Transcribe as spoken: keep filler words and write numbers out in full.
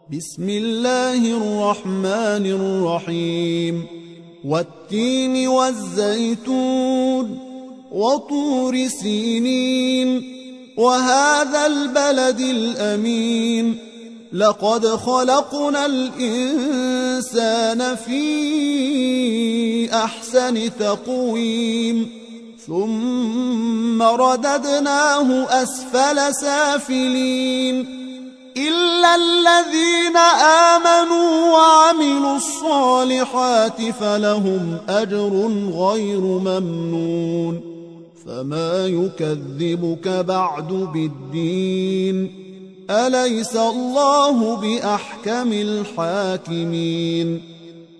بسم الله الرحمن الرحيم والتين والزيتون وطور سينين وهذا البلد الأمين لقد خلقنا الإنسان في أحسن تقويم ثم رددناه أسفل سافلين إلا الذين آمنوا وعملوا الصالحات فلهم أجر غير ممنون فما يكذبك بعد بالدين أليس الله بأحكم الحاكمين